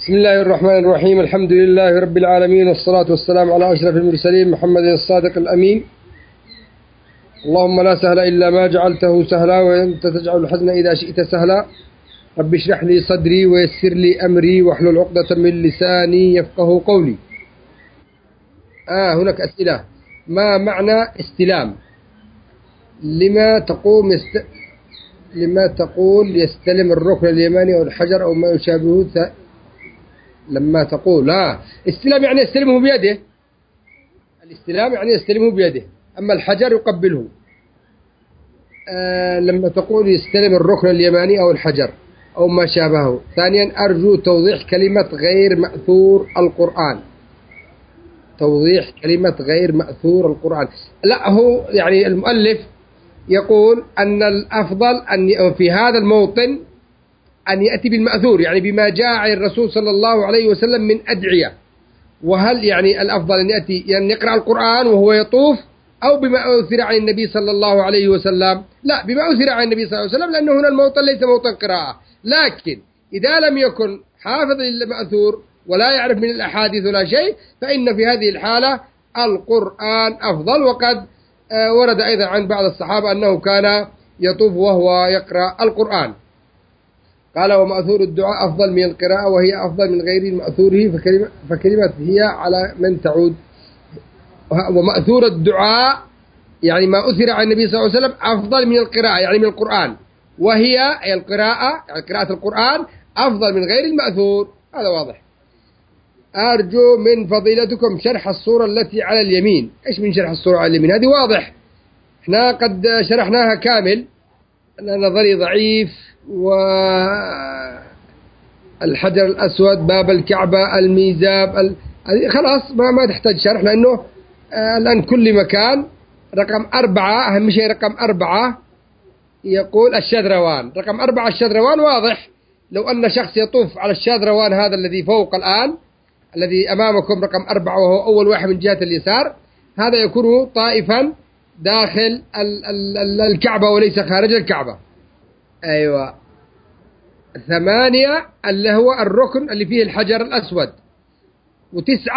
بسم الله الرحمن الرحيم. الحمد لله رب العالمين، والصلاة والسلام على أشرف المرسلين محمد الصادق الأمين. اللهم لا سهل إلا ما جعلته سهلا، وأنت تجعل الحزن إذا شئت سهلا. رب اشرح لي صدري ويسر لي أمري واحلل عقدة من لساني يفقه قولي. هناك أسئلة. ما معنى استلام؟ لما تقول يستلم الركن اليماني أو الحجر أو ما يشابهه؟ لما تقول استلام يعني يستلمه بيده. الاستلام يعني يستلمه بيده، أما الحجر يقبله. لما تقول يستلم الركن اليماني أو الحجر أو ما شابهه. ثانيا، أرجو توضيح كلمة غير مأثور القرآن. توضيح كلمة غير مأثور القرآن. لا، هو يعني المؤلف يقول أن الأفضل أن في هذا الموطن أن يأتي بالمأثور، يعني بما جاء عن الرسول صلى الله عليه وسلم من أدعية. وهل يعني الأفضل أن يأتي يعني يقرأ القرآن وهو يطوف، أو بما أثر عن النبي صلى الله عليه وسلم؟ لا، بما أثر عن النبي صلى الله عليه وسلم، لأنه هنا الموطن ليس موطن قراءة. لكن إذا لم يكن حافظ للمأثور ولا يعرف من الأحاديث ولا شيء، فإن في هذه الحالة القرآن أفضل. وقد ورد أيضا عن بعض الصحابة أنه كان يطوف وهو يقرأ القرآن. قال: ومأثور الدعاء أفضل من القراءة، وهي أفضل من غير مأثوره، فكلمة هي على من تعود. ومأثور الدعاء يعني ما أثر عن النبي صلى الله عليه وسلم أفضل من القراءة، يعني من القرآن، وهي القراءة يعني قراءة القرآن أفضل من غير المأثور. هذا واضح. أرجو من فضيلتكم شرح الصورة التي على اليمين. إيش من شرح الصورة على اليمين؟ هذه واضح، احنا قد شرحناها كامل. نظري ضعيف، والحجر الأسود، باب الكعبة، الميزاب، خلاص ما تحتاج شرح، لأنه الآن كل مكان. رقم 4 أهم شيء، رقم 4 يقول الشذروان. رقم 4 الشذروان واضح. لو أن شخص يطوف على الشذروان هذا الذي فوق الآن، الذي أمامكم رقم 4، وهو أول واحد من جهة اليسار، هذا يكون طائفا داخل الكعبة وليس خارج الكعبة. أيوة. 8 اللي هو الركن اللي فيه الحجر الأسود. و9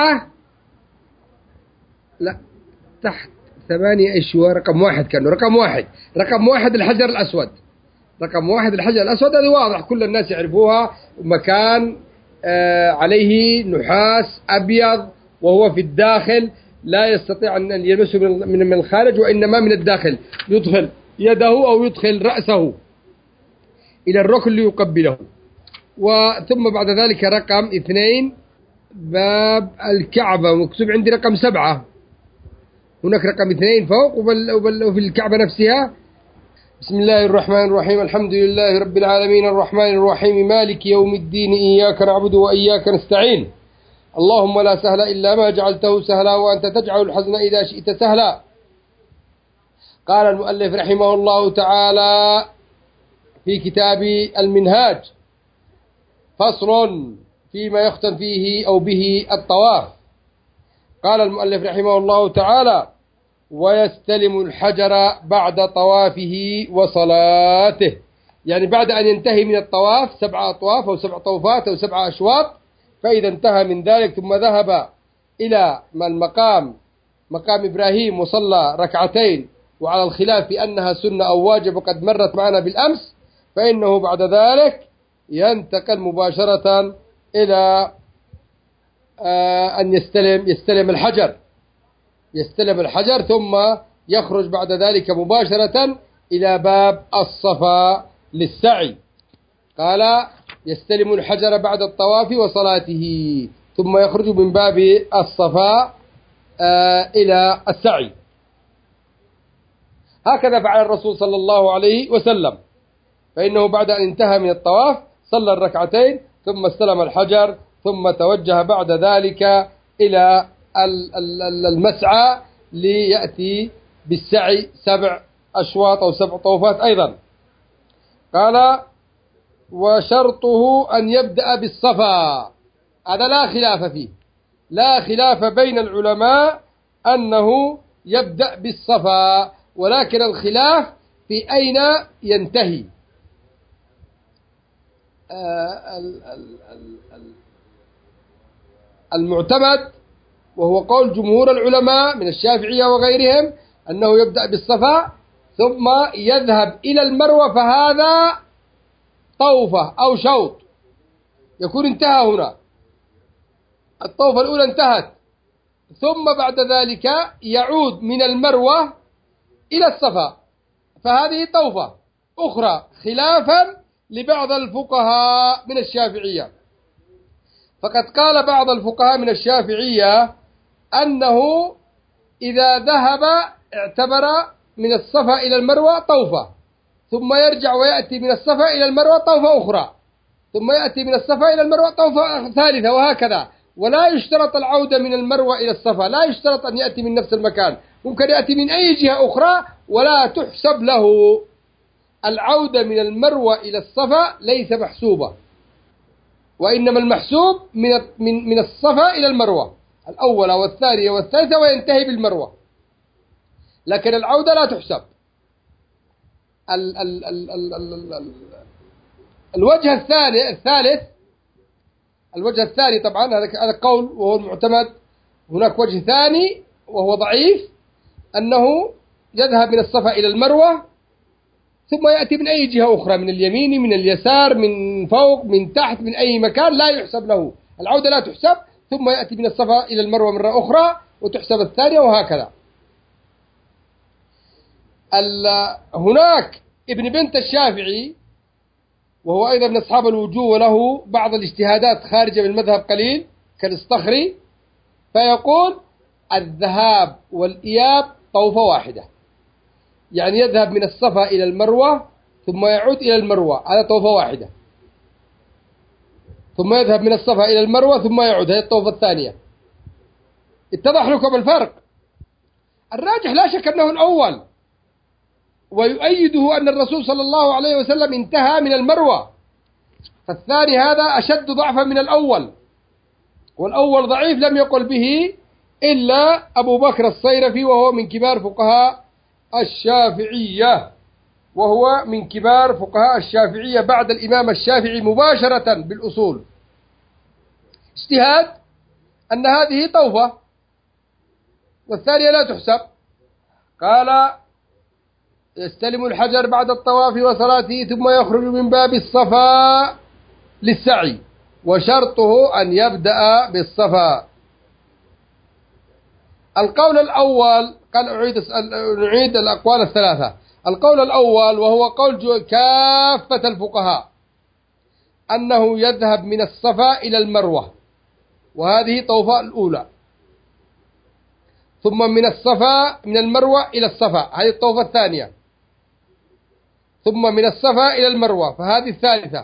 لا، تحت 8 إيش هو؟ رقم 1 كانوا رقم 1 الحجر الأسود. رقم 1 الحجر الأسود، هذه واضح كل الناس يعرفوها. مكان عليه نحاس أبيض، وهو في الداخل، لا يستطيع أن يلمسه من الخارج، وإنما من الداخل. يدخل يده أو يدخل رأسه إلى الركن ليقبله. وثم بعد ذلك رقم 2 باب الكعبة، مكتوب عندي رقم 7. هناك رقم 2 فوق وفي الكعبة نفسها. بسم الله الرحمن الرحيم. الحمد لله رب العالمين، الرحمن الرحيم، مالك يوم الدين، إياك نعبد وإياك نستعين. اللهم لا سهل إلا ما جعلته سهلا، وأنت تجعل الحزن إذا شئت سهلا. قال المؤلف رحمه الله تعالى في كتاب المنهاج: فصل فيما يختم فيه أو به الطواف. قال المؤلف رحمه الله تعالى: ويستلم الحجر بعد طوافه وصلاته. يعني بعد أن ينتهي من الطواف 7 أطواف أو 7 طوفات أو 7 أشواط، فإذا انتهى من ذلك ثم ذهب إلى مقام إبراهيم وصلى 2 وعلى الخلاف في أنها سنة أو واجب وقد مرت معنا بالأمس، فإنه بعد ذلك ينتقل مباشرة إلى أن يستلم الحجر، ثم يخرج بعد ذلك مباشرة إلى باب الصفا للسعي. قال: يستلم الحجر بعد الطواف وصلاته، ثم يخرج من باب الصفا إلى السعي. هكذا فعل الرسول صلى الله عليه وسلم، فإنه بعد أن انتهى من الطواف صلى 2 ثم استلم الحجر، ثم توجه بعد ذلك إلى المسعى ليأتي بالسعي 7 أشواط أو 7 طوفات أيضا. قال: وشرطه أن يبدأ بالصفا. هذا لا خلاف فيه، لا خلاف بين العلماء أنه يبدأ بالصفا، ولكن الخلاف في أين ينتهي. المعتمد وهو قول جمهور العلماء من الشافعية وغيرهم أنه يبدأ بالصفا ثم يذهب إلى المروة، فهذا طوفة أو شوط يكون انتهى هنا، الطوفة الأولى انتهت، ثم بعد ذلك يعود من المروة إلى الصفا، فهذه طوفة أخرى خلافا لبعض الفقهاء من الشافعية. فقد قال بعض الفقهاء من الشافعية أنه إذا ذهب اعتبر من الصفا إلى المروة طوفة، ثم يرجع ويأتي من الصفا إلى المروة طوفة أخرى، ثم يأتي من الصفا إلى المروة طوفة ثالثة، وهكذا. ولا يشترط العودة من المروة إلى الصفا، لا يشترط أن يأتي من نفس المكان، ممكن يأتي من أي جهة أخرى ولا تحسب له. العودة من المروة إلى الصفا ليس محسوبة، وإنما المحسوب من الصفا إلى المروة الأولى والثانية والثالثة وينتهي بالمروة، لكن العودة لا تحسب. الوجه الثاني طبعا هذا قول وهو المعتمد. هناك وجه ثاني وهو ضعيف، أنه يذهب من الصفا إلى المروة ثم يأتي من أي جهة أخرى، من اليمين من اليسار من فوق من تحت من أي مكان، لا يحسب له العودة، لا تحسب، ثم يأتي من الصفا إلى المروة مرة أخرى وتحسب الثانية، وهكذا. هناك ابن بنت الشافعي وهو أيضا من أصحاب الوجوه، وله بعض الاجتهادات خارجة من المذهب قليل كالصخري، فيقول الذهاب والإياب طوفة واحدة، يعني يذهب من الصفا إلى المروة ثم يعود إلى المروة، هذا طوفة واحدة، ثم يذهب من الصفا إلى المروة ثم يعود، هذه الطوفة الثانية. اتضح لكم الفرق؟ الراجح لا شك أنه الأول، ويؤيده أن الرسول صلى الله عليه وسلم انتهى من المروة، فالثاني هذا أشد ضعفا من الأول، والأول ضعيف لم يقل به إلا أبو بكر الصيرفي، وهو من كبار فقهاء الشافعية، بعد الإمام الشافعي مباشرة بالأصول. اجتهاد أن هذه طوفة والثانية لا تحسب. قال يستلم الحجر بعد الطواف وصلاته ثم يخرج من باب الصفا للسعي، وشرطه أن يبدأ بالصفا. القول الأول قال نعيد الأقوال الثلاثة. القول الأول وهو قول كافة الفقهاء أنه يذهب من الصفا إلى المروة، وهذه طوفة الأولى، ثم من المروة إلى الصفا، هذه الطوفة الثانية، ثم من الصفا إلى المروة، فهذه الثالثة.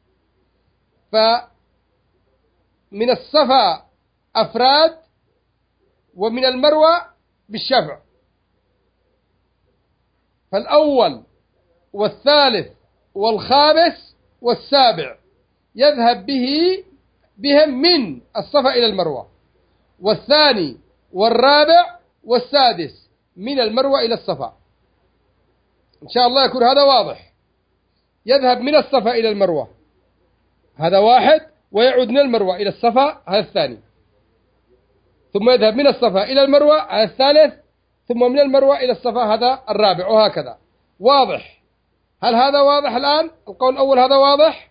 فمن الصفا أفراد، ومن المروة بالشفع، فالأول والثالث والخامس والسابع يذهب بهم من الصفا إلى المروة، والثاني والرابع والسادس من المروة إلى الصفا. إن شاء الله يكون هذا واضح. يذهب من الصفا إلى المروة هذا واحد، ويعود من المروة إلى الصفا هذا الثاني، ثم يذهب من الصفا إلى المروة هذا الثالث، ثم من المروة إلى الصفا هذا الرابع، وهكذا. واضح؟ هل هذا واضح الآن؟ القول الأول هذا واضح؟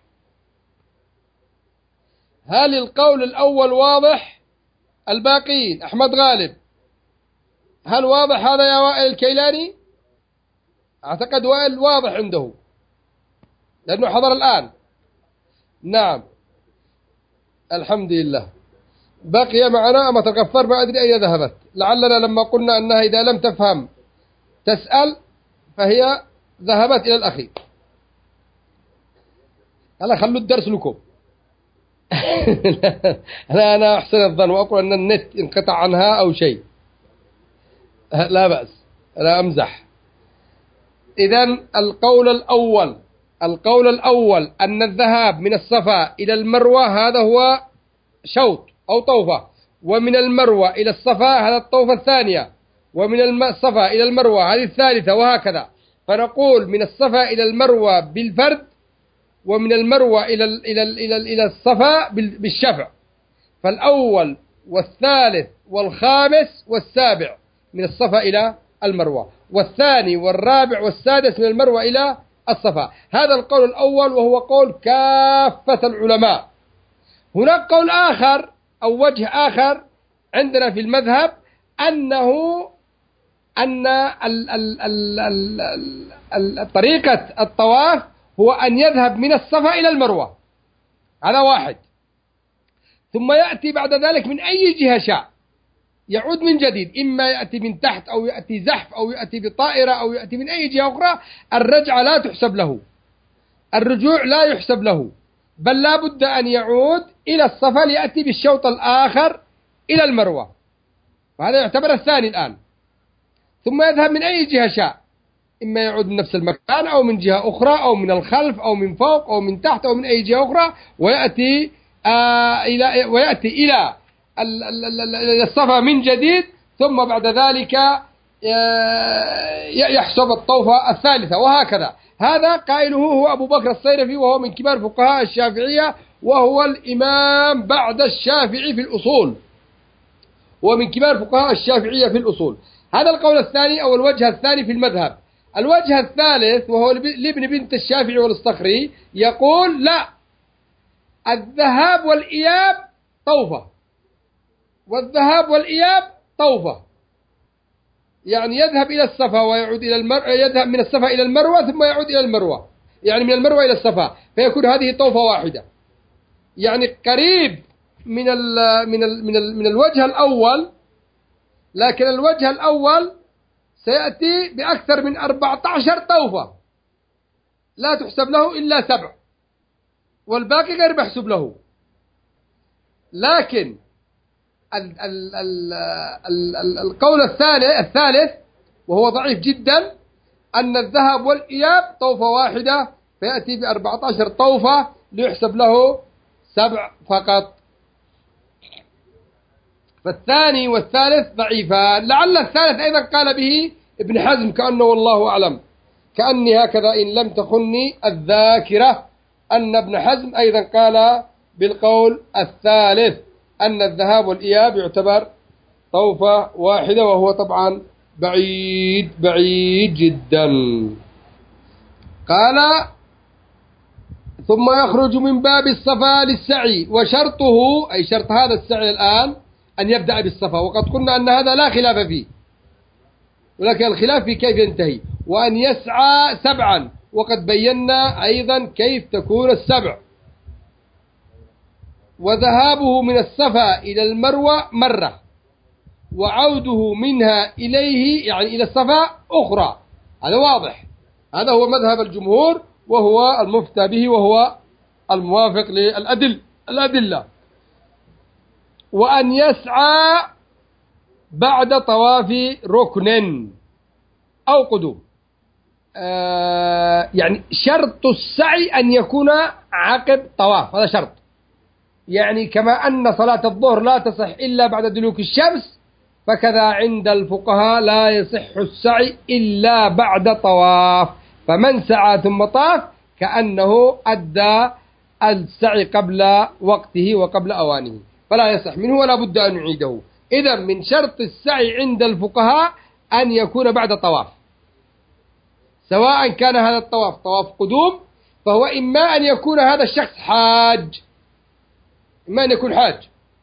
هل القول الأول واضح؟ الباقين أحمد غالب، هل واضح هذا يا وائل الكيلاني؟ أعتقد وائل واضح عنده لأنه حضر الآن. نعم الحمد لله. بقي معنا أما تغفر، ما أدري أين ذهبت، لعلنا لما قلنا أنها إذا لم تفهم تسأل، فهي ذهبت إلى الأخير. هلا خلوا الدرس لكم. أنا أحسن الظن وأقول أن النت انقطع عنها أو شيء، لا بأس، لا أمزح. إذن القول الأول أن الذهاب من الصفا إلى المروة هذا هو شوط أو طوفة، ومن المروة إلى الصفا هذا الطوفة الثانية، ومن الصفا إلى المروة هذه الثالثة، وهكذا. فنقول من الصفا إلى المروة بالفرد، ومن المروة إلى الصفا بالشفع. فالأول والثالث والخامس والسابع من الصفا إلى المروة، والثاني والرابع والسادس من المروة إلى الصفا. هذا القول الأول وهو قول كافة العلماء. هناك قول آخر أو وجه آخر عندنا في المذهب أن طريقة الطواف هو أن يذهب من الصفا إلى المروة، هذا واحد، ثم يأتي بعد ذلك من أي جهة شاء، يعود من جديد، إما يأتي من تحت أو يأتي زحف أو يأتي بطائرة أو يأتي من أي جهة أخرى. الرجعة لا تحسب له، الرجوع لا يحسب له، بل لا بد أن يعود إلى الصفا ليأتي بالشوط الآخر إلى المروة، وهذا يعتبر الثاني الآن. ثم يذهب من أي جهة شاء، إما يعود من نفس المكان أو من جهة أخرى أو من الخلف أو من فوق أو من تحت أو من أي جهة أخرى، ويأتي إلى الصفا من جديد، ثم بعد ذلك يحسب الطوفة الثالثة، وهكذا. هذا قائله هو أبو بكر الصيرفي، وهو من كبار فقهاء الشافعية، وهو الإمام بعد الشافعي في الأصول، ومن كبار فقهاء الشافعية في الأصول. هذا القول الثاني أو الوجه الثاني في المذهب. الوجه الثالث وهو لابن بنت الشافعي والصخري، يقول لا، الذهاب والإياب طوفة، والذهاب والإياب طوفة، يعني يذهب إلى الصفا ويعود إلى المروة، يذهب من الصفا إلى المروة ثم يعود إلى المروة، يعني من المروة إلى الصفا، فيكون هذه طوفة واحدة، يعني قريب من الوجه الأول. لكن الوجه الأول سيأتي بأكثر من 14 طوفة لا تحسب له إلا 7، والباقي غير محسوب له. لكن القول الثالث وهو ضعيف جدا، أن الذهاب والإياب طوفة واحدة، فيأتي ب14 طوفة ليحسب له 7 فقط. فالثاني والثالث ضعيفان. لعل الثالث أيضا قال به ابن حزم كأنه، والله أعلم، كأني هكذا إن لم تخني الذاكرة، أن ابن حزم أيضا قال بالقول الثالث، أن الذهاب والإياب يعتبر طوفة واحدة، وهو طبعا بعيد جدا. قال ثم يخرج من باب الصفا للسعي، وشرطه أي شرط هذا السعي الآن أن يبدأ بالصفا، وقد قلنا أن هذا لا خلاف فيه، ولكن الخلاف في كيف ينتهي، وأن يسعى 7، وقد بينا أيضا كيف تكون ال7. وذهابه من الصفا إلى المروة مرة، وعوده منها إليه يعني إلى الصفا أخرى، هذا واضح، هذا هو مذهب الجمهور، وهو المفتى به، وهو الموافق للأدلة. وأن يسعى بعد طواف ركن أو قدوم، يعني شرط السعي أن يكون عقب طواف، هذا شرط. يعني كما أن صلاة الظهر لا تصح إلا بعد دلوك الشمس، فكذا عند الفقهاء لا يصح السعي إلا بعد طواف. فمن سعى ثم طاف كأنه أدى السعي قبل وقته وقبل أوانه، فلا يصح منه ولا بد أن يعيده. إذا من شرط السعي عند الفقهاء أن يكون بعد طواف، سواء كان هذا الطواف طواف قدوم، فهو إما أن يكون هذا الشخص حاج، إما أن يكون حاج،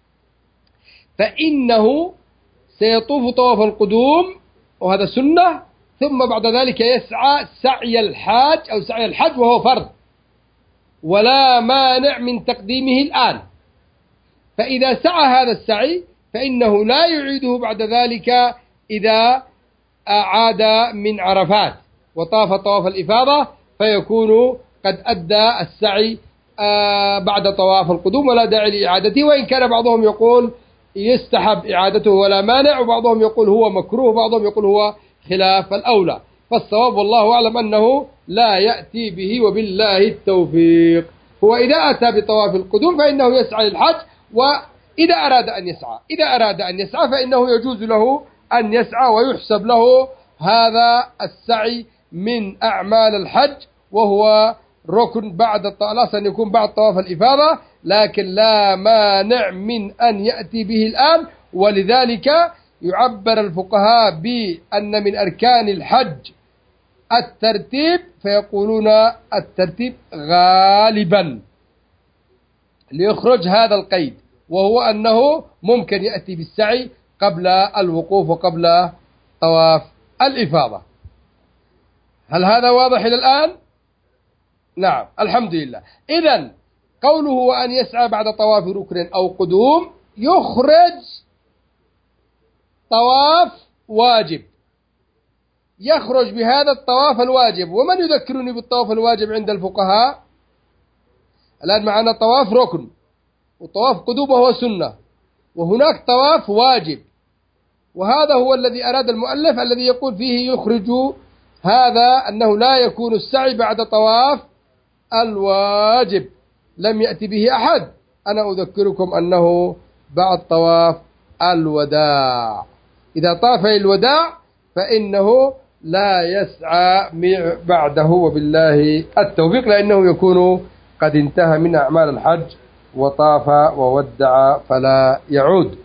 فإنه سيطوف طواف القدوم وهذا سنة، ثم بعد ذلك يسعى سعي الحاج أو سعي الحج وهو فرض، ولا مانع من تقديمه الآن. فإذا سعى هذا السعي فإنه لا يعيده بعد ذلك إذا عاد من عرفات وطاف طواف الإفاضة، فيكون قد أدى السعي بعد طواف القدوم، ولا داعي لإعادته. وإن كان بعضهم يقول يستحب إعادته ولا مانع، وبعضهم يقول هو مكروه، وبعضهم يقول هو خلاف الأولى. فالصواب والله أعلم أنه لا يأتي به، وبالله التوفيق. هو إذا أتى بطواف القدوم فإنه يسعى للحج، وإذا أراد أن يسعى فإنه يجوز له أن يسعى، ويحسب له هذا السعي من أعمال الحج، وهو ركن بعد الأصل أن يكون بعد طواف الإفاضة، لكن لا مانع من أن يأتي به الآن. ولذلك يعبر الفقهاء بأن من أركان الحج الترتيب، فيقولون الترتيب غالبا ليخرج هذا القيد، وهو أنه ممكن يأتي بالسعي قبل الوقوف وقبل طواف الإفاضة. هل هذا واضح إلى الآن؟ نعم الحمد لله. إذن قوله وأن يسعى بعد طواف ركن أو قدوم يخرج طواف واجب، يخرج بهذا الطواف الواجب. ومن يذكرني بالطواف الواجب عند الفقهاء؟ الآن معنا طواف ركن وطواف قدوم وهو سنة، وهناك طواف واجب، وهذا هو الذي أراد المؤلف الذي يقول فيه يخرج هذا أنه لا يكون السعي بعد طواف الواجب، لم يأتي به أحد. أنا أذكركم أنه بعد طواف الوداع، إذا طاف الوداع فإنه لا يسعى بعده، وبالله التوفيق، لأنه يكون قد انتهى من أعمال الحج وطاف وودع فلا يعود،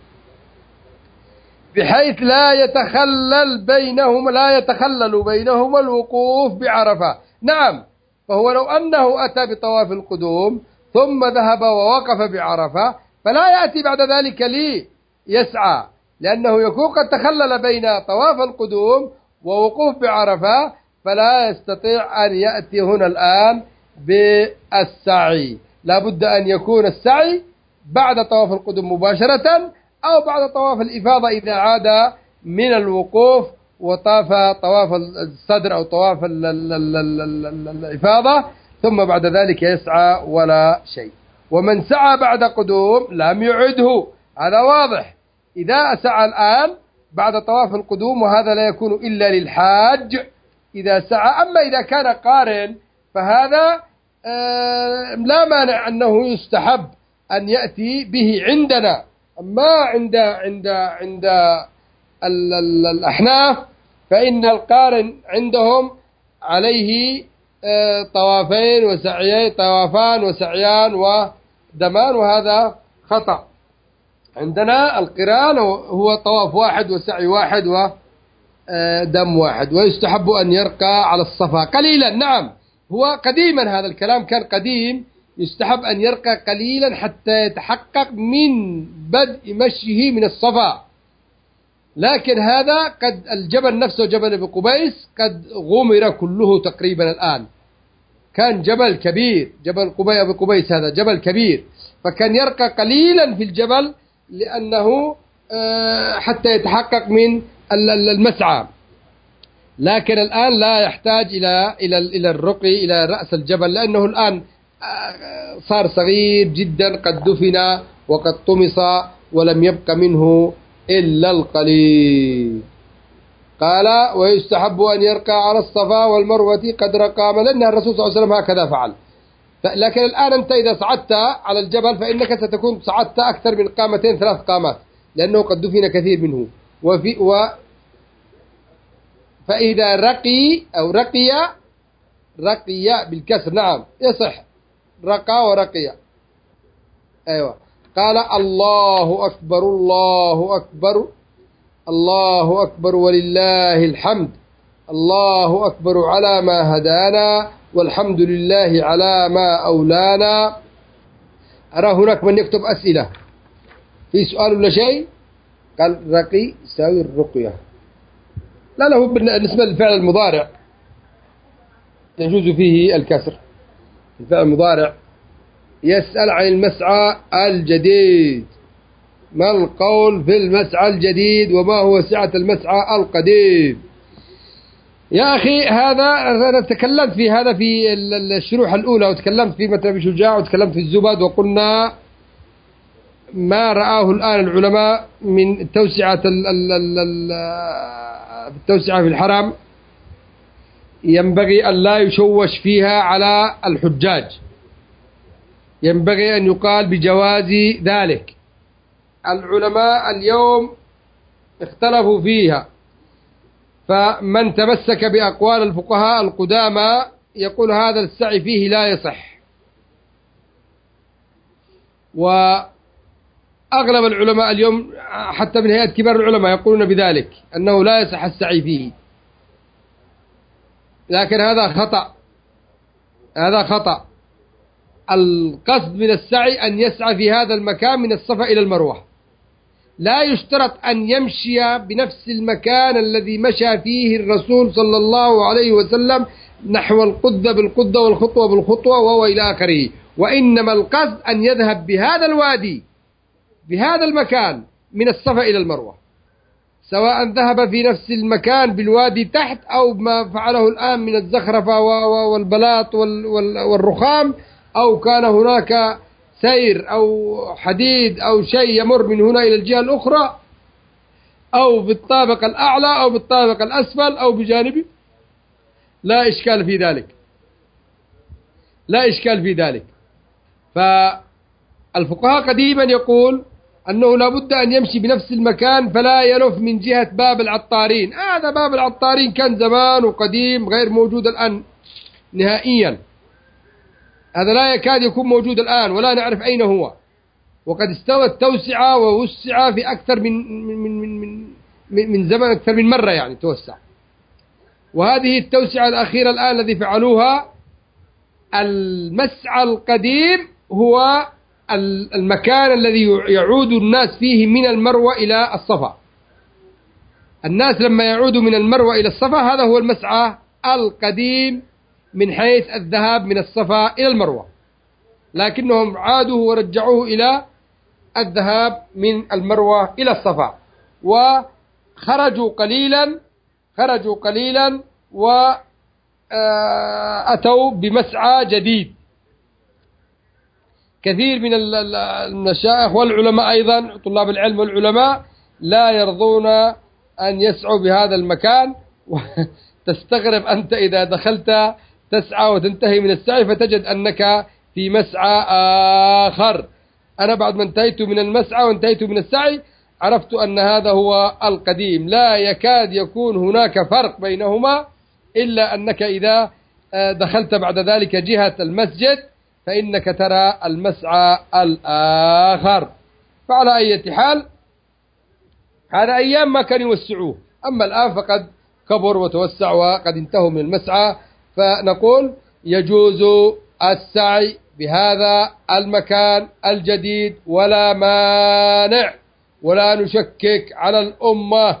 بحيث لا يتخلل بينهما الوقوف بعرفة. نعم، فهو لو أنه أتى بطواف القدوم ثم ذهب ووقف بعرفة فلا يأتي بعد ذلك ليسعى، لأنه يكون قد تخلل بين طواف القدوم ووقوف بعرفة، فلا يستطيع أن يأتي هنا الآن بالسعي. لا بد أن يكون السعي بعد طواف القدوم مباشرة، أو بعد طواف الإفاضة إذا عاد من الوقوف وطاف طواف الصدر أو طواف الإفاضة، ثم بعد ذلك يسعى ولا شيء. ومن سعى بعد قدوم لم يعده، هذا واضح. إذا سعى الآن بعد طواف القدوم، وهذا لا يكون إلا للحاج إذا سعى. أما إذا كان قارن فهذا لا مانع أنه يستحب أن يأتي به عندنا. أما عند الأحناف فإن القارن عندهم عليه طوافان وسعيان ودمان، وهذا خطأ. عندنا القران هو طواف واحد وسعي واحد ودم واحد، ويستحب أن يرقى على الصفا قليلا. نعم، هو قديما هذا الكلام كان قديم، يستحب أن يرقى قليلا حتى يتحقق من بدء مشيه من الصفا. لكن هذا قد الجبل نفسه جبل أبي قبيس قد غمر كله تقريبا الآن، كان جبل كبير، جبل أبي قبيس هذا جبل كبير، فكان يرقى قليلا في الجبل لأنه حتى يتحقق من المسعى. لكن الآن لا يحتاج إلى الرقي إلى رأس الجبل، لأنه الآن صار صغير جدا، قد دفن وقد طمس ولم يبق منه إلا القليل. قال ويستحب أن يرقى على الصفا والمروة قدر قامة، لأن الرسول صلى الله عليه وسلم هكذا فعل. لكن الآن أنت إذا صعدت على الجبل فإنك ستكون صعدت أكثر من قامتين 3 قامات، لأنه قد دفن كثير منه. فإذا رقي أو رقي بالكسر، نعم يصح، رقى ورقي. أيوة. قال الله أكبر الله أكبر الله أكبر ولله الحمد، الله أكبر على ما هدانا والحمد لله على ما أولانا. أرى هناك من يكتب أسئلة، في سؤال ولا شيء؟ قال رقي يساوي الرقية. لا هو بالنسبة للفعل المضارع يجوز فيه الكسر. الفعل المضارع يسأل عن المسعى الجديد، ما القول في المسعى الجديد وما هو سعة المسعى القديم؟ يا أخي هذا أنا تكلمت في هذا في الشروح الأولى، وتكلمت في متن أبي شجاع، وتكلمت في الزبد، وقلنا ما رآه الآن العلماء من التوسعة في الحرم ينبغي أن لا يشوش فيها على الحجاج، ينبغي أن يقال بجواز ذلك. العلماء اليوم اختلفوا فيها، فمن تمسك بأقوال الفقهاء القدامى يقول هذا السعي فيه لا يصح، وأغلب العلماء اليوم حتى من هيئة كبار العلماء يقولون بذلك أنه لا يصح السعي فيه، لكن هذا خطأ، هذا خطأ. القصد من السعي أن يسعى في هذا المكان من الصفا إلى المروة، لا يشترط أن يمشي بنفس المكان الذي مشى فيه الرسول صلى الله عليه وسلم نحو القدة بالقدة والخطوة بالخطوة وهو إلى آخره، وإنما القصد أن يذهب بهذا الوادي بهذا المكان من الصفا إلى المروة، سواء ذهب في نفس المكان بالوادي تحت أو ما فعله الآن من الزخرفة والبلاط والرخام، أو كان هناك سير أو حديد أو شيء يمر من هنا إلى الجهة الأخرى، أو بالطابق الأعلى أو بالطابق الأسفل أو بجانبه، لا إشكال في ذلك، لا إشكال في ذلك. فالفقهاء قديما يقول أنه لا بد أن يمشي بنفس المكان فلا يلف من جهة باب العطارين. هذا باب العطارين كان زمان وقديم غير موجود الآن نهائيا، هذا لا يكاد يكون موجود الآن ولا نعرف أين هو، وقد استوت توسعة ووسع في أكثر من زمن، أكثر من مرة يعني توسع. وهذه التوسعة الأخيرة الآن الذي فعلوها، المسعى القديم هو المكان الذي يعود الناس فيه من المروة إلى الصفا. الناس لما يعودوا من المروة إلى الصفا هذا هو المسعى القديم من حيث الذهاب من الصفا إلى المروة، لكنهم عادوا ورجعوه إلى الذهاب من المروة إلى الصفا، وخرجوا قليلا وأتوا بمسعى جديد. كثير من المشايخ والعلماء أيضا طلاب العلم والعلماء لا يرضون أن يسعوا بهذا المكان، وتستغرب أنت إذا دخلت تسعى وتنتهي من السعي فتجد أنك في مسعى آخر. أنا بعد ما انتهيت من المسعى وانتهيت من السعي عرفت أن هذا هو القديم، لا يكاد يكون هناك فرق بينهما، إلا أنك إذا دخلت بعد ذلك جهة المسجد فإنك ترى المسعى الآخر. فعلى أي حال هذا أيام ما كانوا يوسعوه، أما الآن فقد كبر وتوسع وقد انتهوا من المسعى، فنقول يجوز السعي بهذا المكان الجديد ولا مانع، ولا نشكك على الأمة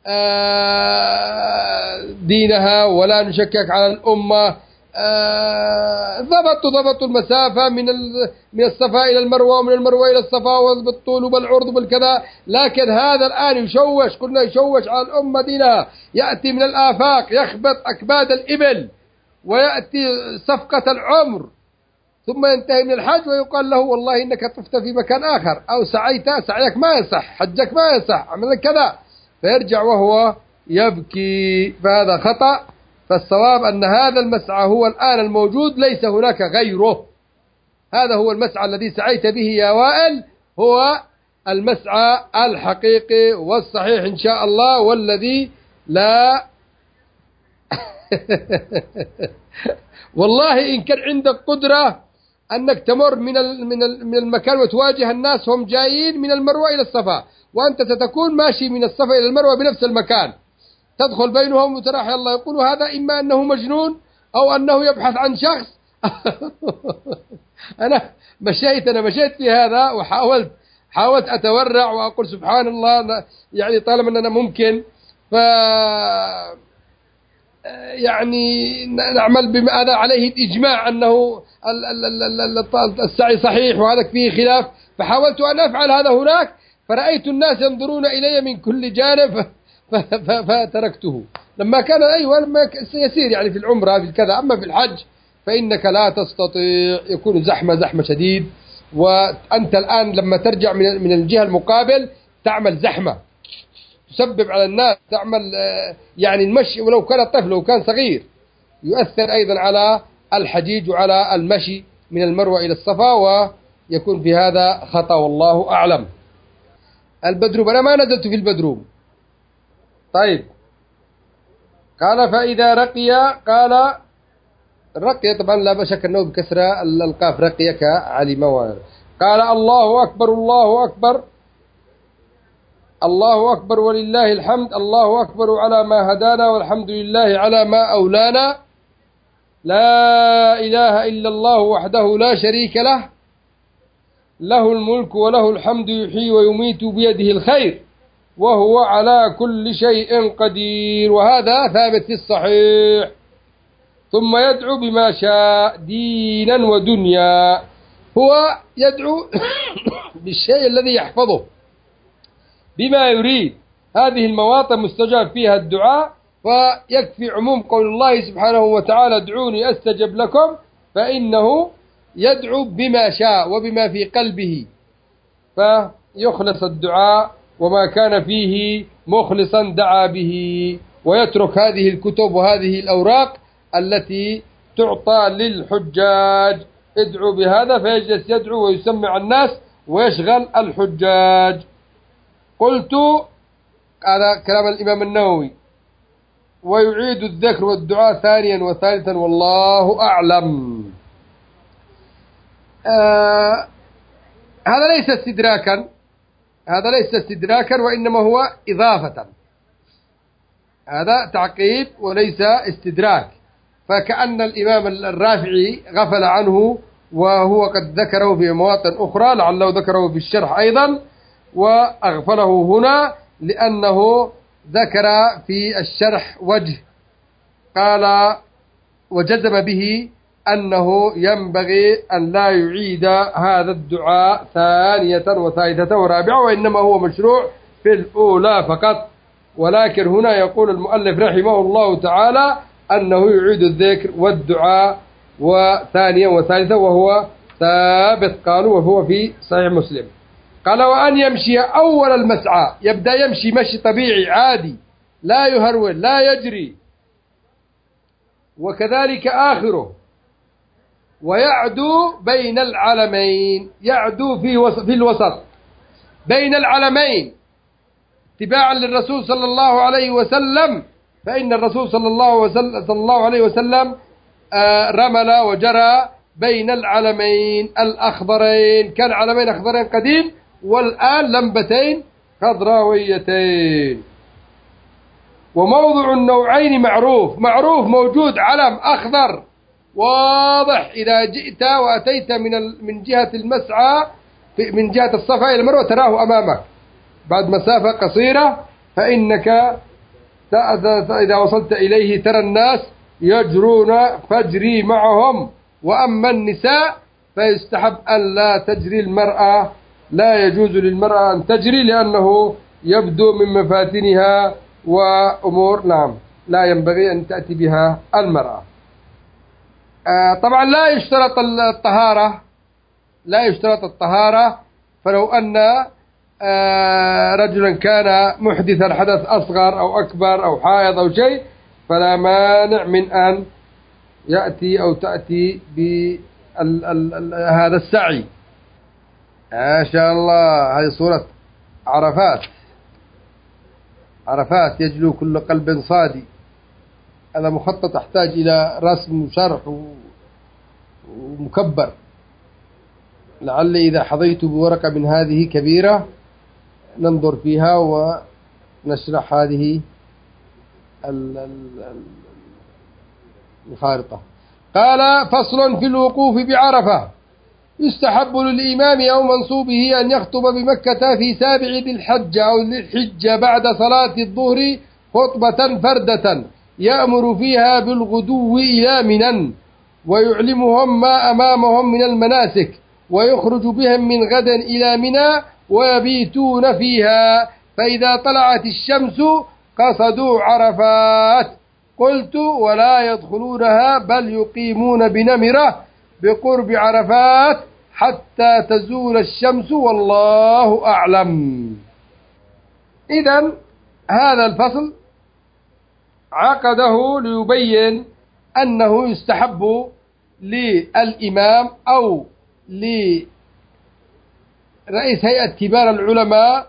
دينها، ولا نشكك على الأمة ضبطوا المسافة من الصفا إلى المروة ومن المروة إلى الصفا بالطول وبالعرض وبالكذا، لكن هذا الآن يشوش، كنا يشوش على الأمة دينها، يأتي من الآفاق يخبط أكباد الإبل ويأتي صفقة العمر ثم ينتهي من الحج ويقال له والله إنك طفت في مكان آخر أو سعيك ما يصح، حجك ما يصح، عملك كذا، فيرجع وهو يبكي، فهذا خطأ. فالصواب أن هذا المسعى هو الآن الموجود، ليس هناك غيره، هذا هو المسعى الذي سعيت به يا وائل، هو المسعى الحقيقي والصحيح إن شاء الله، والذي لا والله إن كان عندك قدرة أنك تمر من المكان وتواجه الناس هم جايين من المروة إلى الصفا، وأنت ستكون ماشي من الصفا إلى المروة بنفس المكان، تدخل بينهم وتراح الله يقول هذا إما أنه مجنون أو أنه يبحث عن شخص. أنا مشيت في هذا حاولت أتورع وأقول سبحان الله، يعني طالما أننا ممكن يعني نعمل بما هذا عليه الإجماع أنه السعي صحيح وهذا فيه خلاف، فحاولت أن أفعل هذا هناك، فرأيت الناس ينظرون إلي من كل جانب فتركته. لما كان لما يسير يعني في العمرة في كذا، أما في الحج فإنك لا تستطيع، يكون زحمة شديد، وأنت الآن لما ترجع من الجهة المقابل تعمل زحمة تسبب على الناس، تعمل يعني المشي، ولو كان طفل لو كان صغير يؤثر أيضا على الحجيج وعلى المشي من المروة إلى الصفا، ويكون في هذا خطأ والله أعلم. البدروم أنا ما نزلت في البدروم. طيب قال فإذا رقي، قال الرقية طبعا لا شك أنه بكسرة القاف رقية كعلم وغيره. قال الله أكبر الله أكبر الله أكبر ولله الحمد، الله أكبر على ما هدانا والحمد لله على ما أولانا، لا إله إلا الله وحده لا شريك له، له الملك وله الحمد يحيي ويميت بيده الخير وهو على كل شيء قدير. وهذا ثابت في الصحيح. ثم يدعو بما شاء دينا ودنيا، هو يدعو بالشيء الذي يحفظه بما يريد. هذه المواطن مستجاب فيها الدعاء، فيكفي عموم قول الله سبحانه وتعالى ادعوني أستجب لكم، فإنه يدعو بما شاء وبما في قلبه، فيخلص الدعاء وما كان فيه مخلصا دعا به، ويترك هذه الكتب وهذه الأوراق التي تعطى للحجاج. ادعو بهذا فيجلس يدعو ويسمع الناس ويشغل الحجاج. قلت هذا كلام الإمام النووي. ويعيد الذكر والدعاء ثانيا وثالثا والله أعلم. هذا ليس استدراكا، هذا ليس استدراكا وإنما هو إضافة، هذا تعقيب وليس استدراك. فكأن الإمام الرافعي غفل عنه وهو قد ذكره في مواطن أخرى، لعله ذكره في الشرح أيضا وأغفله هنا، لأنه ذكر في الشرح وجه قال وجزم به أنه ينبغي أن لا يعيد هذا الدعاء ثانية وثالثة ورابعة، وإنما هو مشروع في الأولى فقط. ولكن هنا يقول المؤلف رحمه الله تعالى أنه يعيد الذكر والدعاء وثانية وثالثة، وهو ثابت قالوا، وهو في صحيح مسلم. قال وأن يمشي أول المسعى، يبدأ يمشي مشي طبيعي عادي لا يهرول لا يجري، وكذلك آخره، ويعدو بين العلمين، يعدو في الوسط بين العلمين اتباعا للرسول صلى الله عليه وسلم، فإن الرسول صلى الله عليه وسلم رمل وجرى بين العلمين الأخضرين، كان علمين أخضرين قديم والآن لمبتين خضراويتين. وموضع النوعين معروف موجود علم أخضر واضح، إذا جئت وأتيت من جهة المسعى من جهة الصفا إلى المروة تراه أمامك بعد مسافة قصيرة، فإنك إذا وصلت إليه ترى الناس يجرون فاجري معهم. وأما النساء فيستحب أن لا تجري المرأة، لا يجوز للمرأة أن تجري لأنه يبدو من مفاتنها وأمور لا ينبغي أن تأتي بها المرأة. طبعا لا يشترط الطهارة، فلو أن رجلا كان محدثا حدث أصغر أو أكبر أو حائض أو شيء فلا مانع من أن يأتي أو تأتي بهذا السعي. ما شاء الله، هذه صورة عرفات يجلو كل قلب صادي. هذا مخطط يحتاج إلى رسم وشرح ومكبر. لعل إذا حظيت بورقة من هذه كبيرة ننظر فيها ونشرح هذه الخارطة. قال فصل في الوقوف بعرفة. يستحب للإمام أو منصوبه أن يخطب بمكة في سابع ذي الحجة أو ذي الحجة بعد صلاة الظهر خطبة فردة يأمر فيها بالغدو إلى منى ويعلمهم ما أمامهم من المناسك، ويخرج بهم من غد إلى منى ويبيتون فيها، فإذا طلعت الشمس قصدوا عرفات. قلت ولا يدخلونها بل يقيمون بنمرة بقرب عرفات حتى تزول الشمس والله أعلم. إذن هذا الفصل عقده ليبين أنه يستحب للإمام أو لرئيس هيئة كبار العلماء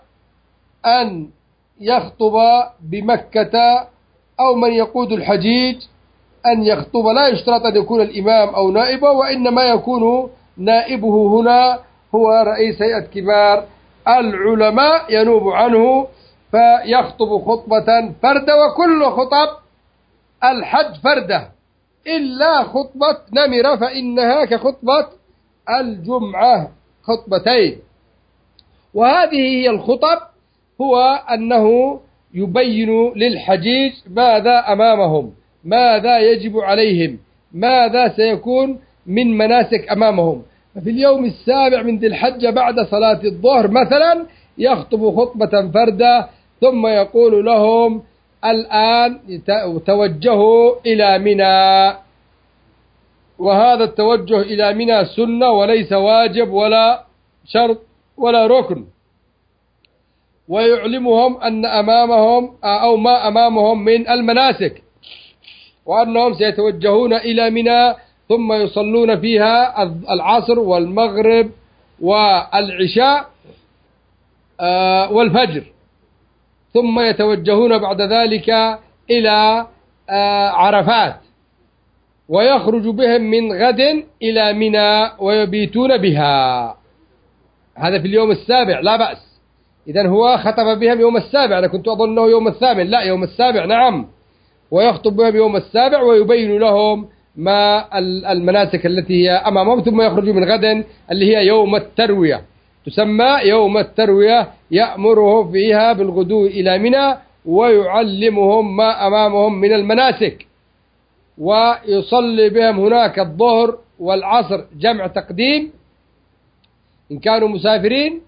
أن يخطب بمكة، أو من يقود الحجيج أن يخطب لا يشترط أن يكون الإمام أو نائبه، وإنما يكون نائبه هنا هو رئيس هيئة كبار العلماء ينوب عنه، فيخطب خطبة فردة، وكل خطب الحج فردة إلا خطبة نمرة فإنها كخطبة الجمعة خطبتين. وهذه هي الخطب، هو أنه يبين للحجيج ماذا أمامهم، ماذا يجب عليهم، ماذا سيكون من مناسك أمامهم. ففي اليوم السابع من ذي الحجة بعد صلاة الظهر مثلا يخطب خطبة فردة، ثم يقول لهم الآن توجهوا إلى منى، وهذا التوجه إلى منى سنة وليس واجب ولا شرط ولا ركن، ويعلمهم أن أمامهم أو ما أمامهم من المناسك، وأنهم سيتوجهون إلى منى ثم يصلون فيها العصر والمغرب والعشاء والفجر، ثم يتوجهون بعد ذلك إلى عرفات، ويخرج بهم من غد إلى منى ويبيتون بها. هذا في اليوم السابع لا بأس. إذن هو خطب بهم يوم السابع، أنا كنت أظنه يوم الثامن، لا يوم السابع نعم، ويخطب بهم يوم السابع ويبين لهم ما المناسك التي هي أمامهم، ثم يخرج من غد اللي هي يوم التروية، تسمى يوم التروية، يأمرهم فيها بالغدو إلى منى ويعلمهم ما أمامهم من المناسك، ويصلي بهم هناك الظهر والعصر جمع تقديم إن كانوا مسافرين،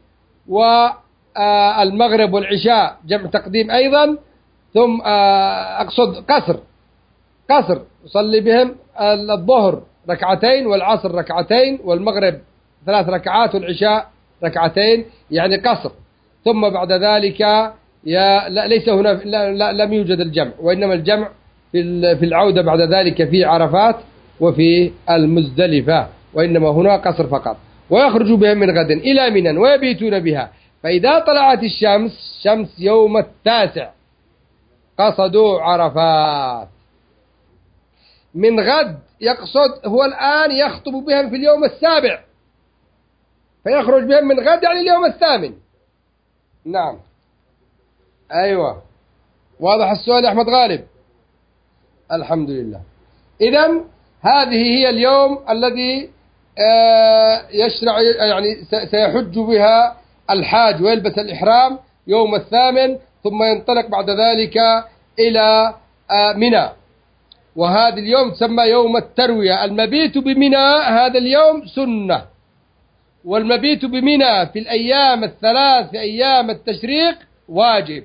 والمغرب والعشاء جمع تقديم أيضا، ثم أقصد قصر يصلي بهم الظهر ركعتين والعصر ركعتين والمغرب 3 ركعات والعشاء ركعتين، يعني قصر. ثم بعد ذلك ليس هنا لم يوجد الجمع، وإنما الجمع في العودة بعد ذلك في عرفات وفي المزدلفة، وإنما هنا قصر فقط. ويخرج بهم من غد إلى منى ويبيتون بها، فإذا طلعت الشمس شمس يوم التاسع قصدوا عرفات. من غد يقصد هو الآن يخطب بهم في اليوم السابع، فيخرج بهم من غد يعني اليوم الثامن. نعم أيوة، واضح السؤال يا أحمد غالب؟ الحمد لله. إذن هذه هي اليوم الذي يشرع يعني سيحج بها الحاج ويلبس الإحرام يوم الثامن، ثم ينطلق بعد ذلك إلى منى، وهذا اليوم تسمى يوم التروية. المبيت بمنى هذا اليوم سنة، والمبيت بمنى في الأيام الثلاث في أيام التشريق واجب.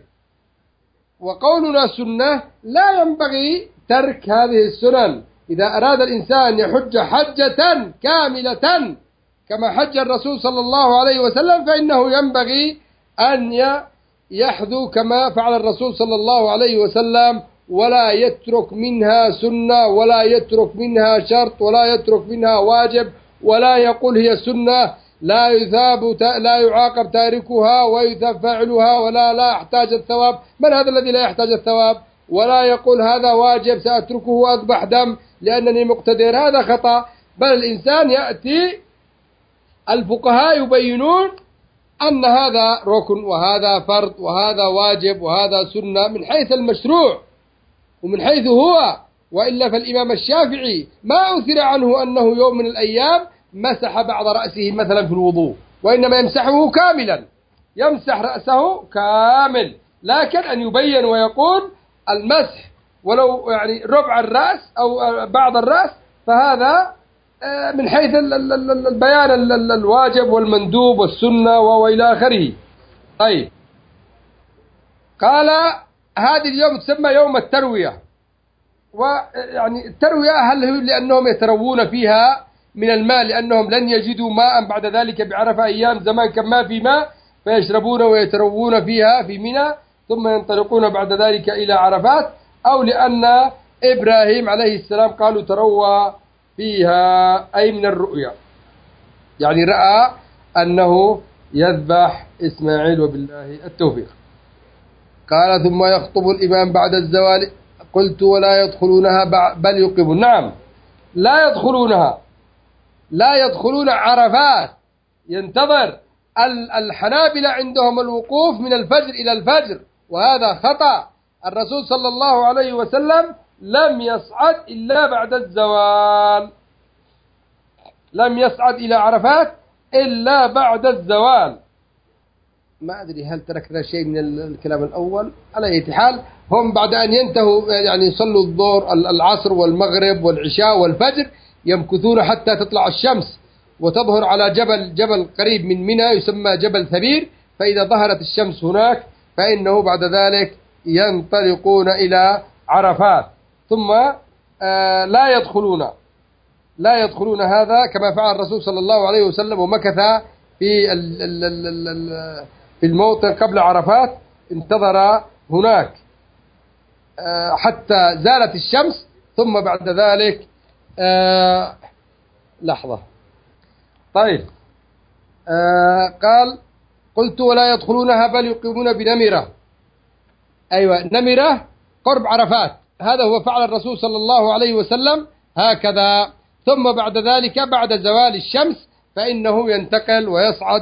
وقولنا سنة لا ينبغي ترك هذه السنن. إذا أراد الإنسان يحج حجة كاملة كما حج الرسول صلى الله عليه وسلم، فإنه ينبغي أن يحذو كما فعل الرسول صلى الله عليه وسلم، ولا يترك منها سنة ولا يترك منها شرط ولا يترك منها واجب، ولا يقول هي سنة لا يثاب لا يعاقب تاركها ويثاب فاعلها، ولا لا يحتاج الثواب. من هذا الذي لا يحتاج الثواب؟ ولا يقول هذا واجب سأتركه وأذبح دم لأنني مقتدر، هذا خطأ. بل الإنسان يأتي الفقهاء يبينون أن هذا ركن وهذا فرض وهذا واجب وهذا سنة من حيث المشروع ومن حيث هو. وإلا فالإمام الشافعي ما أثر عنه أنه يوم من الأيام مسح بعض رأسه مثلا في الوضوء، وإنما يمسحه كاملا، يمسح رأسه كامل. لكن أن يبين ويقول المسح ولو يعني ربع الرأس أو بعض الرأس، فهذا من حيث البيان الواجب والمندوب والسنة وإلى آخره. طيب، قال هذه اليوم تسمى يوم التروية. ويعني التروية هل هي لأنهم يتروون فيها من الماء، لأنهم لن يجدوا ماء بعد ذلك بعرفة، أيام زمان كان ما في ماء، فيشربون ويتروون فيها في منى ثم ينطلقون بعد ذلك إلى عرفات، أو لأن إبراهيم عليه السلام قالوا تروى فيها أي من الرؤيا، يعني رأى أنه يذبح إسماعيل، وبالله التوفيق. قال ثم يخطب الإمام بعد الزوال. قلت ولا يدخلونها بل يقيمون. نعم، لا يدخلون عرفات. ينتظر الحنابلة عندهم الوقوف من الفجر إلى الفجر، وهذا خطأ. الرسول صلى الله عليه وسلم لم يصعد إلا بعد الزوال، لم يصعد إلى عرفات إلا بعد الزوال. ما أدري هل تركنا شيء من الكلام الأول. على أي حال هم بعد أن ينتهوا يعني يصلوا الظهر العصر والمغرب والعشاء والفجر يمكثون حتى تطلع الشمس وتظهر على جبل قريب من منى يسمى جبل ثبير. فإذا ظهرت الشمس هناك فإنه بعد ذلك ينطلقون إلى عرفات. ثم لا يدخلون هذا كما فعل الرسول صلى الله عليه وسلم، ومكث في الموطن قبل عرفات، انتظر هناك حتى زالت الشمس، ثم بعد ذلك لحظة. طيب، قال قلت ولا يدخلونها بل يقيمون بنمرة. أيوة، نمرة قرب عرفات، هذا هو فعل الرسول صلى الله عليه وسلم هكذا. ثم بعد ذلك بعد زوال الشمس فإنه ينتقل ويصعد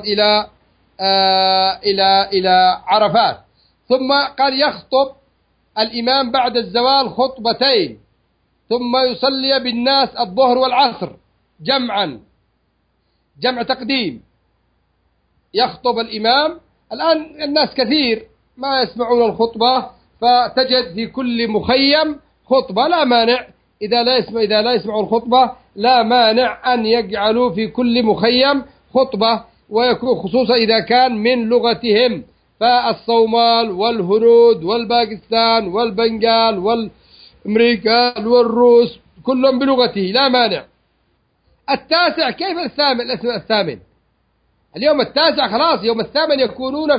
إلى عرفات. ثم قال يخطب الإمام بعد الزوال خطبتين، ثم يصلي بالناس الظهر والعصر جمعا، جمع تقديم. يخطب الإمام. الآن الناس كثير ما يسمعون الخطبة، فتجد في كل مخيم خطبة. لا مانع إذا لا يسمعوا الخطبة، لا مانع أن يجعلوا في كل مخيم خطبة، ويكون خصوصا إذا كان من لغتهم. فالصومال والهنود والباكستان والبنغال والأمريكان والروس كلهم بلغته، لا مانع. التاسع كيف الثامن؟ اليوم التاسع خلاص، يوم الثامن يكونون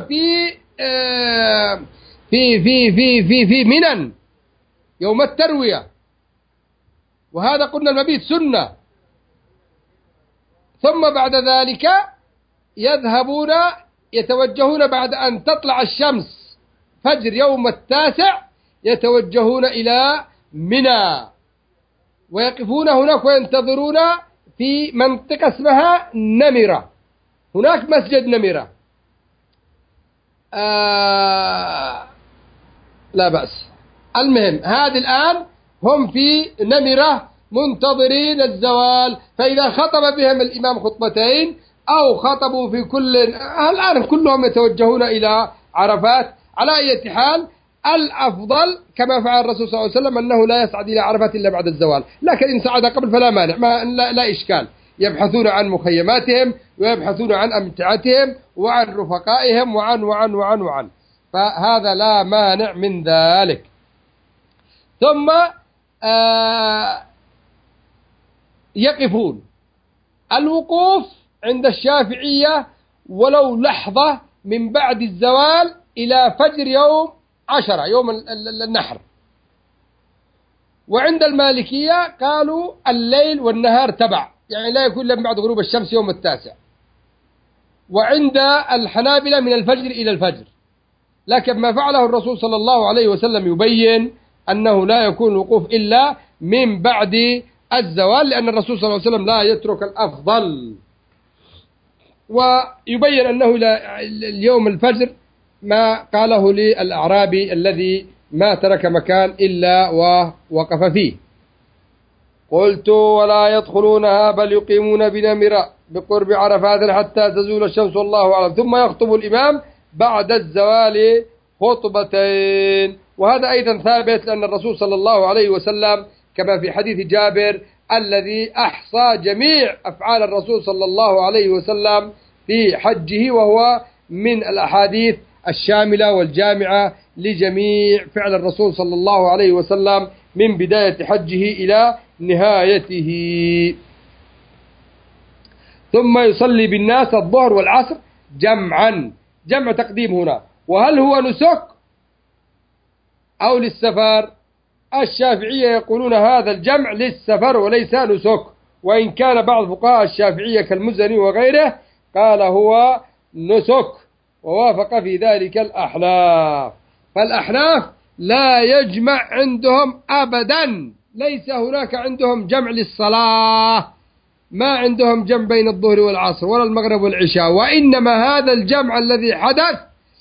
في منن يوم التروية، وهذا قلنا المبيت سنة. ثم بعد ذلك يتوجهون بعد أن تطلع الشمس فجر يوم التاسع، يتوجهون إلى منى، ويقفون هناك وينتظرون في منطقة اسمها نمرة. هناك مسجد نمرة، لا بأس. المهم هذه الآن هم في نمرة منتظرين الزوال. فإذا خطب بهم الإمام خطبتين أو خطبوا في كل، الآن كلهم يتوجهون إلى عرفات. على أي حال الأفضل كما فعل الرسول صلى الله عليه وسلم أنه لا يصعد إلى عرفات إلا بعد الزوال، لكن إن صعد قبل فلا مانع، لا إشكال. يبحثون عن مخيماتهم ويبحثون عن أمتعتهم وعن رفقائهم وعن فهذا لا مانع من ذلك. ثم يقفون. الوقوف عند الشافعية ولو لحظة من بعد الزوال إلى فجر يوم 10 يوم النحر. وعند المالكية قالوا الليل والنهار تبع، يعني لا يكون إلا بعد غروب الشمس يوم التاسع. وعند الحنابلة من الفجر إلى الفجر. لكن ما فعله الرسول صلى الله عليه وسلم يبين أنه لا يكون الوقوف إلا من بعد الزوال، لأن الرسول صلى الله عليه وسلم لا يترك الأفضل. ويبين أنه اليوم الفجر ما قاله للأعرابي الذي ما ترك مكان إلا ووقف فيه. قلت ولا يدخلونها بل يقيمون بنمرة بقرب عرفات حتى تزول الشمس والله أعلم. ثم يخطب الإمام بعد الزوال خطبتين. وهذا أيضا ثابت، لأن الرسول صلى الله عليه وسلم كما في حديث جابر الذي أحصى جميع أفعال الرسول صلى الله عليه وسلم في حجه، وهو من الأحاديث الشاملة والجامعة لجميع فعل الرسول صلى الله عليه وسلم من بداية حجه إلى نهايته. ثم يصلي بالناس الظهر والعصر جمعا، جمع تقديم هنا. وهل هو نسك أو للسفر؟ الشافعية يقولون هذا الجمع للسفر وليس نسك، وإن كان بعض فقهاء الشافعية كالمزني وغيره قال هو نسك، ووافق في ذلك الأحناف. فالأحناف لا يجمع عندهم أبدا، ليس هناك عندهم جمع للصلاة، ما عندهم جمع بين الظهر والعصر ولا المغرب والعشاء، وإنما هذا الجمع الذي حدث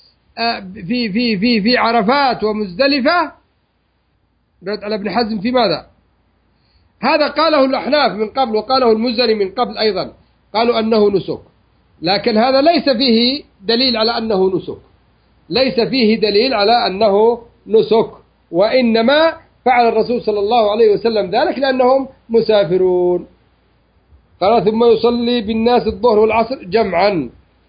في عرفات ومزدلفة رد على ابن حزم في ماذا؟ هذا قاله الأحناف من قبل وقاله المزني من قبل أيضا، قالوا أنه نسك، لكن هذا ليس فيه دليل على أنه نسك، ليس فيه دليل على أنه نسك، وإنما فعل الرسول صلى الله عليه وسلم ذلك لأنهم مسافرون. قال ثم يصلي بالناس الظهر والعصر جمعا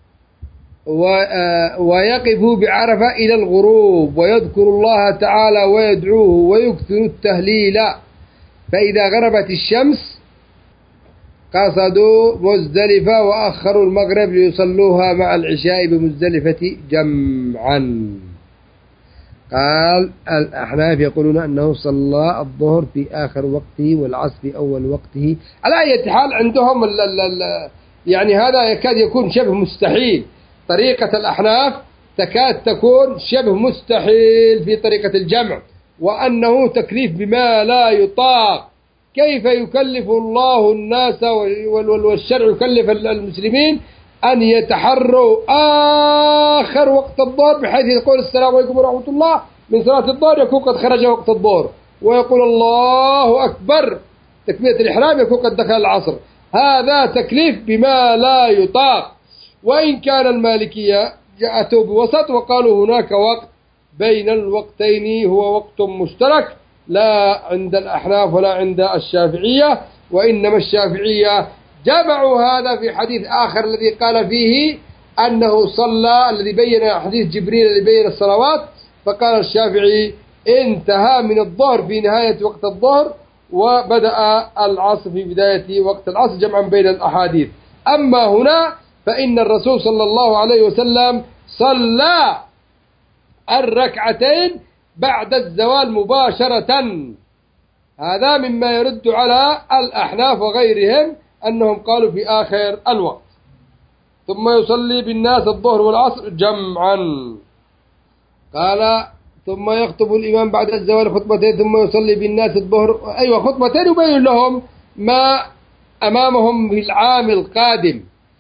ويقف بعرفة إلى الغروب ويذكر الله تعالى ويدعوه ويكثر التهليل، فإذا غربت الشمس قصدوا مزدلفة وأخروا المغرب ليصلوها مع العشاء بمزدلفة جمعا. قال الأحناف يقولون أنه صلى الظهر في آخر وقته والعصر في أول وقته. على أي حال عندهم يعني هذا يكاد يكون شبه مستحيل، طريقة الأحناف تكاد تكون شبه مستحيل في طريقة الجمع، وأنه تكليف بما لا يطاق. كيف يكلف الله الناس والشرع يكلف المسلمين أن يتحروا آخر وقت الظهر بحيث يقول السلام عليكم ورحمة الله من صلاة الظهر يكون قد خرج وقت الظهر، ويقول الله أكبر تكبيرة الإحرام يكون قد دخل العصر. هذا تكليف بما لا يطاق. وإن كان المالكية جاءتوا بوسط وقالوا هناك وقت بين الوقتين هو وقت مشترك، لا عند الأحناف ولا عند الشافعية، وإنما الشافعية جمعوا هذا في حديث آخر الذي قال فيه أنه صلى، الذي بين حديث جبريل الذي بين الصلوات، فقال الشافعي انتهى من الظهر في نهاية وقت الظهر وبدأ العصر في بداية وقت العصر، جمعا بين الأحاديث. أما هنا فإن الرسول صلى الله عليه وسلم صلى الركعتين بعد الزوال مباشرة. هذا مما يرد على الأحناف وغيرهم أنهم قالوا في آخر الوقت. ثم يصلي بالناس الظهر والعصر جمعا. قال ثم يخطب الإمام بعد الزوال خطبتين ثم يصلي بالناس الظهر، أيوة خطبتين، يبين لهم ما أمامهم في العام القادم.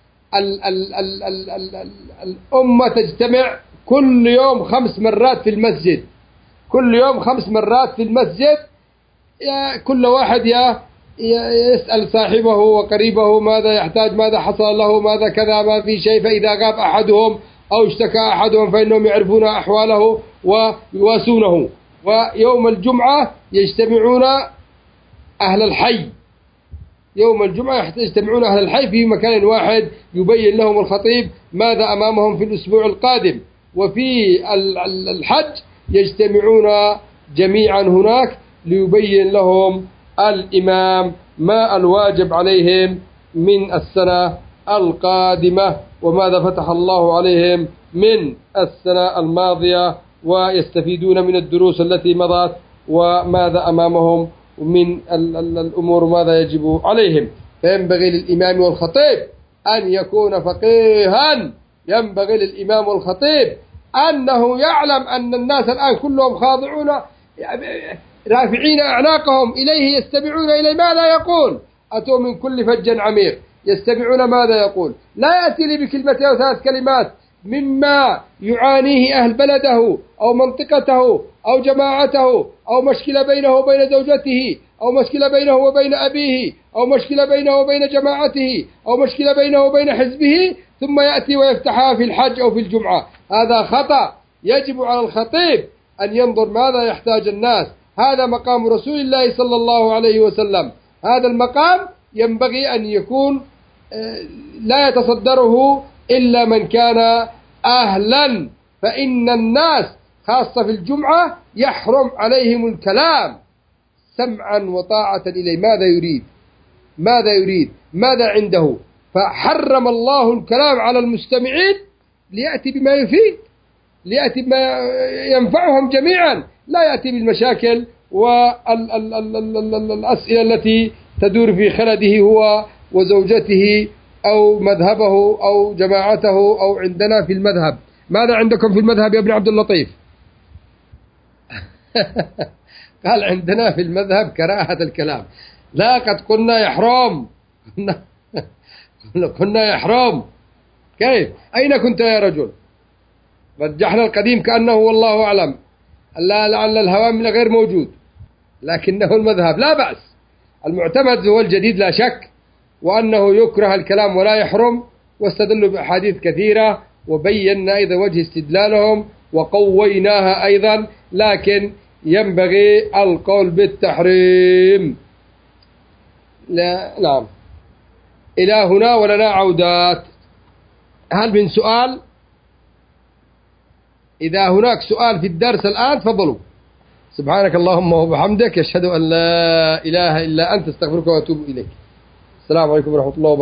الأمة تجتمع كل يوم 5 مرات في المسجد، كل يوم 5 مرات في المسجد، كل واحد يسأل صاحبه وقريبه ماذا يحتاج، ماذا حصل له، ماذا كذا، ما في شيء. فإذا غاب أحدهم أو اشتكى أحدهم فإنهم يعرفون أحواله ويواسونه. ويوم الجمعة يجتمعون أهل الحي، يوم الجمعة يجتمعون أهل الحي في مكان واحد يبين لهم الخطيب ماذا أمامهم في الأسبوع القادم. وفي الحج يجتمعون جميعا هناك ليبين لهم الإمام ما الواجب عليهم من السنة القادمة وماذا فتح الله عليهم من السنة الماضية، ويستفيدون من الدروس التي مضت وماذا أمامهم من الأمور ماذا يجب عليهم. فينبغي للإمام والخطيب أن يكون فقيها، ينبغي للإمام والخطيب أنه يعلم أن الناس الآن كلهم خاضعون رافعين أعناقهم إليه، يستمعون إليه ماذا يقول، أتوا من كل فج عميق يستمعون ماذا يقول. لا يأتي لي بكلمة أو 3 كلمات مما يعانيه أهل بلده أو منطقته أو جماعته، أو مشكلة بينه وبين زوجته، أو مشكلة بينه وبين أبيه، أو مشكلة بينه وبين جماعته، أو مشكلة بينه وبين حزبه، ثم يأتي ويفتحها في الحج أو في الجمعة. هذا خطأ. يجب على الخطيب أن ينظر ماذا يحتاج الناس. هذا مقام رسول الله صلى الله عليه وسلم. هذا المقام ينبغي أن يكون لا يتصدره إلا من كان أهلا، فإن الناس خاصة في الجمعة يحرم عليهم الكلام سمعا وطاعة إليه. ماذا يريد، ماذا يريد، ماذا عنده، فحرم الله الكلام على المستمعين ليأتي بما يفيد، ليأتي بما ينفعهم جميعا، لا يأتي بالمشاكل والأسئلة التي تدور في خلده هو وزوجته أو مذهبه أو جماعته أو عندنا في المذهب. ماذا عندكم في المذهب يا ابن عبد اللطيف؟ قال عندنا في المذهب كراهة الكلام. لا، قد قلنا يحرم. قلنا يحرم. كيف؟ أين كنت يا رجل؟ رجحنا القديم كأنه والله أعلم، لا لعل الهوى من غير موجود، لكنه المذهب لا بأس. المعتمد هو الجديد لا شك، وأنه يكره الكلام ولا يحرم، واستدلوا بأحاديث كثيرة وبينا أيضا وجه استدلالهم وقويناها أيضا، لكن ينبغي القول بالتحريم. لا نعم. إلى هنا ولنا عودات. هل من سؤال؟ إذا هناك سؤال في الدرس الآن تفضلوا. سبحانك اللهم وبحمدك، أشهد أن لا إله إلا أنت، استغفرك وأتوب إليك. السلام عليكم ورحمة الله وبركاته.